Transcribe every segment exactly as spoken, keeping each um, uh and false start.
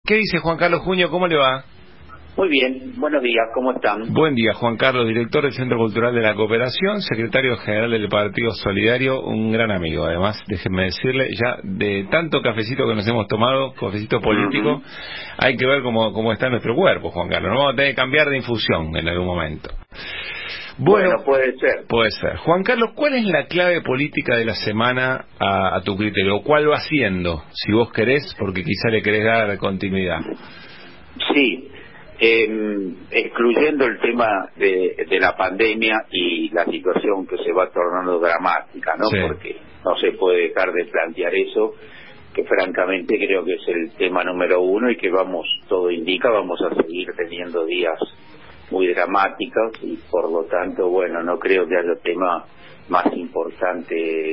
¿Qué dice Juan Carlos Junio? ¿Cómo le va? Muy bien, buenos días, ¿cómo están? Buen día, Juan Carlos, director del Centro Cultural de la Cooperación, secretario general del Partido Solidario, un gran amigo. Además, déjenme decirle, ya de tanto cafecito que nos hemos tomado, cafecito político, uh-huh. hay que ver cómo, cómo está nuestro cuerpo, Juan Carlos. No vamos a tener que cambiar de infusión en algún momento. Bueno, bueno, puede ser. Puede ser. Juan Carlos, ¿cuál es la clave política de la semana a, a tu criterio? ¿Cuál va siendo, si vos querés, porque quizá le querés dar continuidad? Sí. Eh, excluyendo el tema de, de la pandemia y la situación que se va tornando dramática, ¿no? Sí. Porque no se puede dejar de plantear eso, que francamente creo que es el tema número uno y que vamos, todo indica, vamos a seguir teniendo días muy dramáticos y por lo tanto, bueno, no creo que haya tema más importante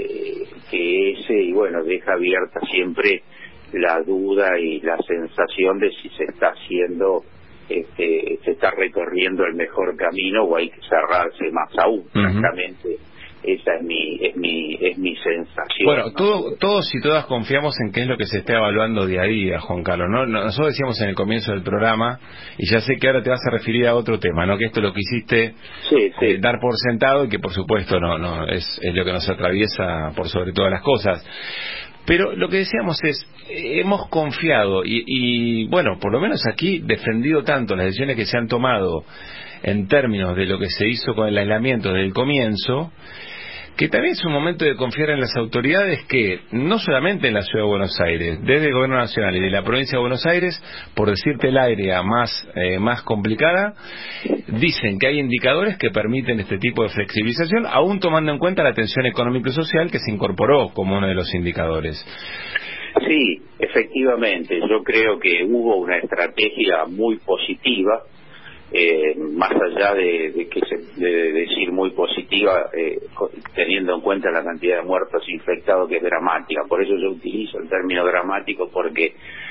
que ese y bueno, deja abierta siempre la duda y la sensación de si se está haciendo Este, se está recorriendo el mejor camino o hay que cerrarse más aún. Uh-huh. Francamente, esa es mi es mi es mi sensación. Bueno, ¿no? todo, todos y todas confiamos en qué es lo que se está evaluando día a día, Juan Carlos, ¿no? Nosotros decíamos en el comienzo del programa, y ya sé que ahora te vas a referir a otro tema, ¿no? Que esto lo quisiste sí, sí. Eh, dar por sentado y que por supuesto no no es, es lo que nos atraviesa por sobre todas las cosas. Pero lo que decíamos es, eh, hemos confiado y, y, bueno, por lo menos aquí, defendido tanto las decisiones que se han tomado en términos de lo que se hizo con el aislamiento desde el comienzo, que también es un momento de confiar en las autoridades que, no solamente en la Ciudad de Buenos Aires, desde el Gobierno Nacional y de la Provincia de Buenos Aires, por decirte el área más, eh, más complicada, dicen que hay indicadores que permiten este tipo de flexibilización, aún tomando en cuenta la tensión económica y social que se incorporó como uno de los indicadores. Sí, efectivamente, yo creo que hubo una estrategia muy positiva, eh, más allá de, de que se de decir muy positiva, eh, teniendo en cuenta la cantidad de muertos infectados que es dramática. Por eso yo utilizo el término dramático porque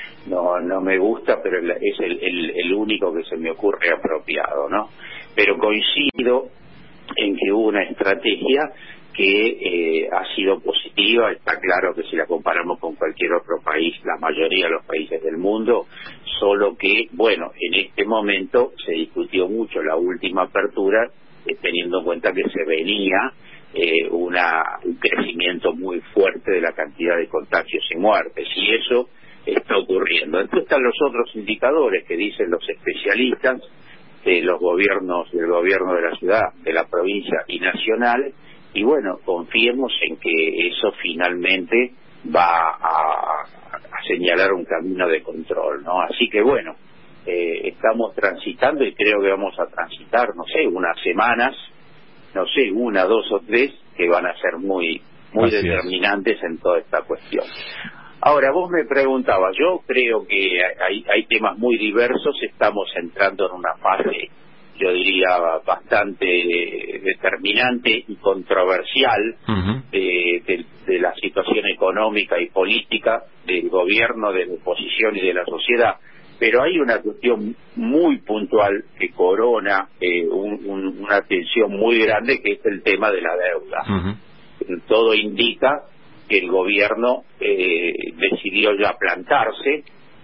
no no me gusta, pero es el, el, el único que se me ocurre apropiado, ¿no? Pero coincido en que hubo una estrategia que eh, ha sido positiva. Está claro que si la comparamos con cualquier otro país, la mayoría de los países del mundo, solo que, bueno, en este momento se discutió mucho la última apertura, eh, teniendo en cuenta que se venía eh, una, un crecimiento muy fuerte de la cantidad de contagios y muertes, y eso está ocurriendo. Después están los otros indicadores que dicen los especialistas de los gobiernos, del gobierno de la ciudad, de la provincia y nacional, y bueno, confiemos en que eso finalmente va a, a señalar un camino de control, ¿no? Así que bueno, eh, estamos transitando y creo que vamos a transitar, no sé, unas semanas, no sé, una, dos o tres, que van a ser muy, muy Así determinantes es. en toda esta cuestión. Ahora, vos me preguntabas, yo creo que hay, hay temas muy diversos, estamos entrando en una fase, yo diría, bastante determinante y controversial uh-huh. de, de, de la situación económica y política del gobierno, de la oposición y de la sociedad, pero hay una cuestión muy puntual que corona eh, un, un, una tensión muy grande, que es el tema de la deuda. Uh-huh. Todo indica que el gobierno eh, decidió ya plantarse,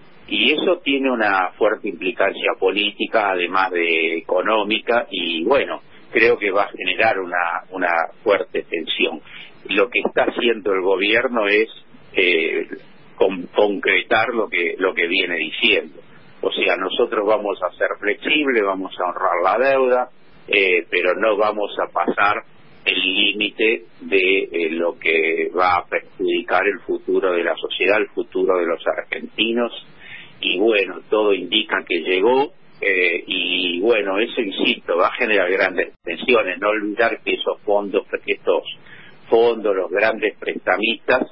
y eso tiene una fuerte implicancia política, además de económica, y bueno, creo que va a generar una, una fuerte tensión. Lo que está haciendo el gobierno es eh, con, concretar lo que, lo que viene diciendo. O sea, nosotros vamos a ser flexibles, vamos a honrar la deuda, eh, pero no vamos a pasar el límite de eh, lo que va a perjudicar el futuro de la sociedad, el futuro de los argentinos. Y bueno, todo indica que llegó, eh, y bueno, eso, insisto, va a generar grandes tensiones. No olvidar que esos fondos, que estos fondos, los grandes prestamistas,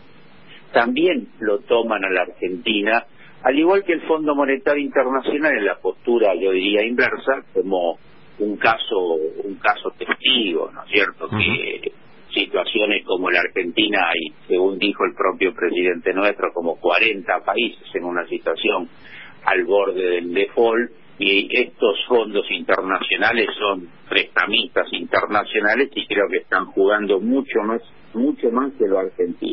también lo toman a la Argentina, al igual que el Fondo Monetario Internacional, en la postura, yo diría, inversa, como un caso un caso testigo, ¿no es cierto? Uh-huh. Que situaciones como la Argentina, y según dijo el propio presidente nuestro, como cuarenta países en una situación al borde del default, y estos fondos internacionales son prestamistas internacionales y creo que están jugando mucho más mucho más que los argentinos.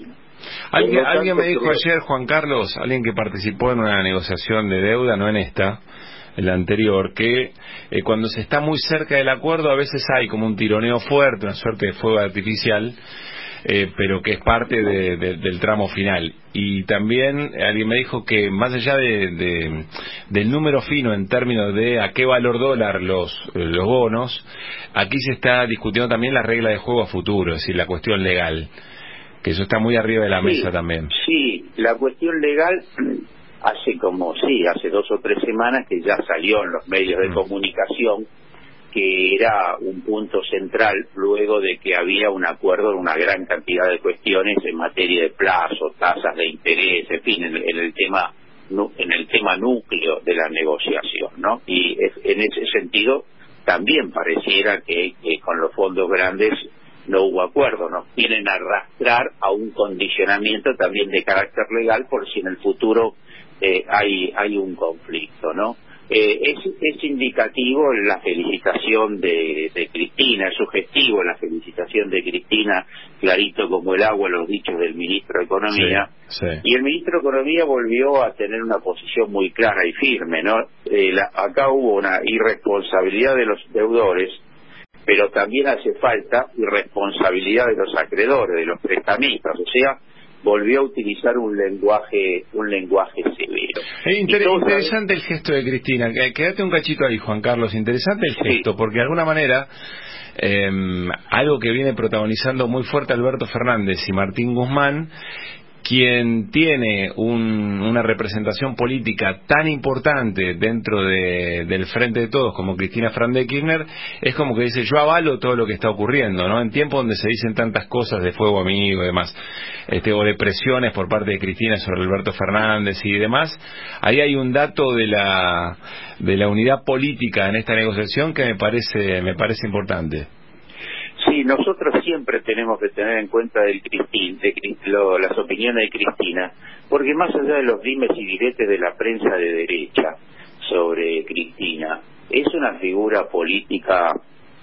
Alguien, tanto, alguien me dijo creo... ayer, Juan Carlos, alguien que participó en una negociación de deuda, no en esta, en la anterior, que eh, cuando se está muy cerca del acuerdo a veces hay como un tironeo fuerte, una suerte de fuego artificial, eh, pero que es parte de, de, del tramo final. Y también alguien me dijo que más allá de, de del número fino en términos de a qué valor dólar los, los bonos, aquí se está discutiendo también la regla de juego a futuro, es decir, la cuestión legal, que eso está muy arriba de la Sí, mesa también. sí, la cuestión legal hace como, sí, hace dos o tres semanas que ya salió en los medios de Mm. comunicación que era un punto central luego de que había un acuerdo en una gran cantidad de cuestiones en materia de plazo, tasas de interés, en fin, en, en el tema en el tema núcleo de la negociación, ¿no? Y es, en ese sentido también pareciera que, que con los fondos grandes no hubo acuerdo, nos quieren arrastrar a un condicionamiento también de carácter legal por si en el futuro eh, hay hay un conflicto, ¿no? Eh, es, es indicativo la felicitación de, de Cristina, es sugestivo la felicitación de Cristina, clarito como el agua los dichos del ministro de Economía, Sí, sí. y el ministro de Economía volvió a tener una posición muy clara y firme, ¿no? Eh, la, acá hubo una irresponsabilidad de los deudores, pero también hace falta irresponsabilidad de los acreedores, de los prestamistas, o sea, volvió a utilizar un lenguaje un lenguaje severo. Es inter todos interesante el gesto de Cristina. Quédate un cachito ahí, Juan Carlos. Interesante el gesto, sí, porque de alguna manera eh, algo que viene protagonizando muy fuerte Alberto Fernández y Martín Guzmán, quien tiene un, una representación política tan importante dentro de, del Frente de Todos como Cristina Fernández de Kirchner, es como que dice, yo avalo todo lo que está ocurriendo, ¿no? En tiempos donde se dicen tantas cosas de fuego amigo y demás, este, o de presiones por parte de Cristina sobre Alberto Fernández y demás, ahí hay un dato de la de la unidad política en esta negociación que me parece me parece importante. Sí, nosotros siempre tenemos que tener en cuenta del Cristín, de, lo, las opiniones de Cristina, porque más allá de los dimes y diretes de la prensa de derecha sobre Cristina, es una figura política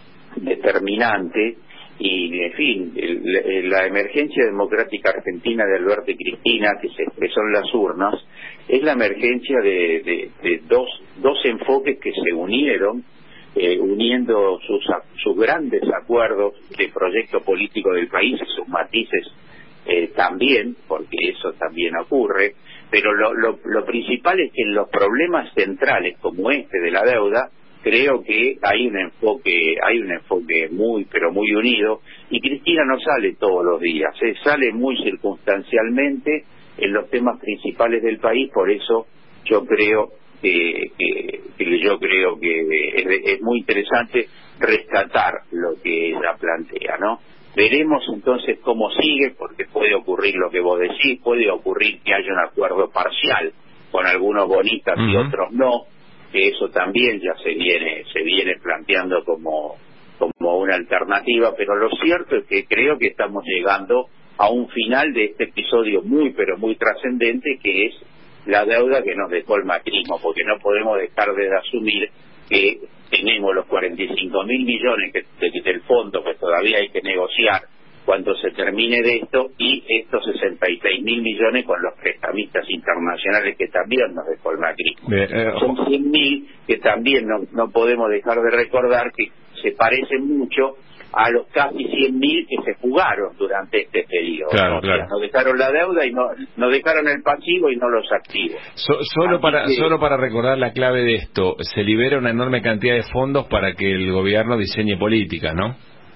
determinante y, en fin, el, la emergencia democrática argentina de Alberto y Cristina, que se expresó en las urnas, es la emergencia de, de, de dos, dos enfoques que se unieron, Eh, uniendo sus, sus grandes acuerdos de proyecto político del país, sus matices eh, también, porque eso también ocurre, pero lo, lo, lo principal es que en los problemas centrales como este de la deuda, creo que hay un enfoque, hay un enfoque muy, pero muy unido, y Cristina no sale todos los días, eh, sale muy circunstancialmente en los temas principales del país, por eso yo creo Que, que, que yo creo que es, es muy interesante rescatar lo que ella plantea, ¿no? Veremos entonces cómo sigue, porque puede ocurrir lo que vos decís, puede ocurrir que haya un acuerdo parcial con algunos bonistas uh-huh. y otros no, que eso también ya se viene se viene planteando como como una alternativa, pero lo cierto es que creo que estamos llegando a un final de este episodio muy pero muy trascendente, que es la deuda que nos dejó el macrismo, porque no podemos dejar de asumir que tenemos los cuarenta y cinco mil millones que, de, del fondo que todavía hay que negociar cuando se termine de esto, y estos sesenta y seis mil millones con los prestamistas internacionales que también nos dejó el macrismo. Eh, eh, Son cien mil que también no, no podemos dejar de recordar que se parecen mucho a los casi cien mil que se jugaron durante este periodo. Claro, ¿no? claro. O sea, nos dejaron la deuda y no nos dejaron el pasivo y no los activos. So, solo Así para que, solo para recordar la clave de esto, se libera una enorme cantidad de fondos para que el gobierno diseñe políticas, ¿no?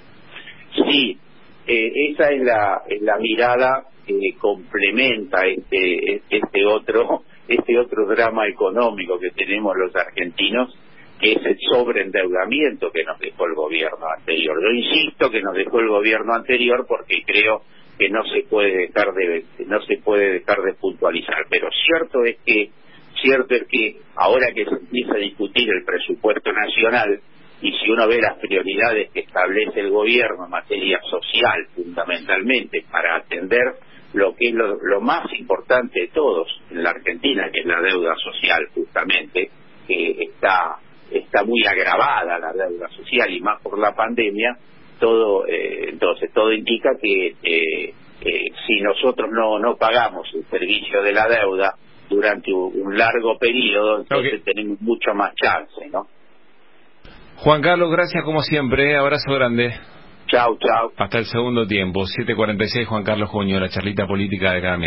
Sí, eh, esa es la es la mirada que complementa este este otro este otro drama económico que tenemos los argentinos, que es el sobreendeudamiento que nos dejó el gobierno anterior. Yo insisto que nos dejó el gobierno anterior porque creo que no se puede dejar de no se puede dejar de puntualizar, pero cierto es que cierto es que ahora que se empieza a discutir el presupuesto nacional, y si uno ve las prioridades que establece el gobierno en materia social, fundamentalmente para atender lo que es lo, lo más importante de todos en la Argentina, que es la deuda social, justamente, que está está muy agravada la deuda social y más por la pandemia, todo eh, entonces todo indica que, eh, eh, si nosotros no no pagamos el servicio de la deuda durante un, un largo periodo, entonces okay. tenemos mucho más chance, ¿no? Juan Carlos, gracias como siempre, abrazo grande. Chau, chau. Hasta el segundo tiempo, siete cuarenta y seis, Juan Carlos Juño, la charlita política de cada miércoles.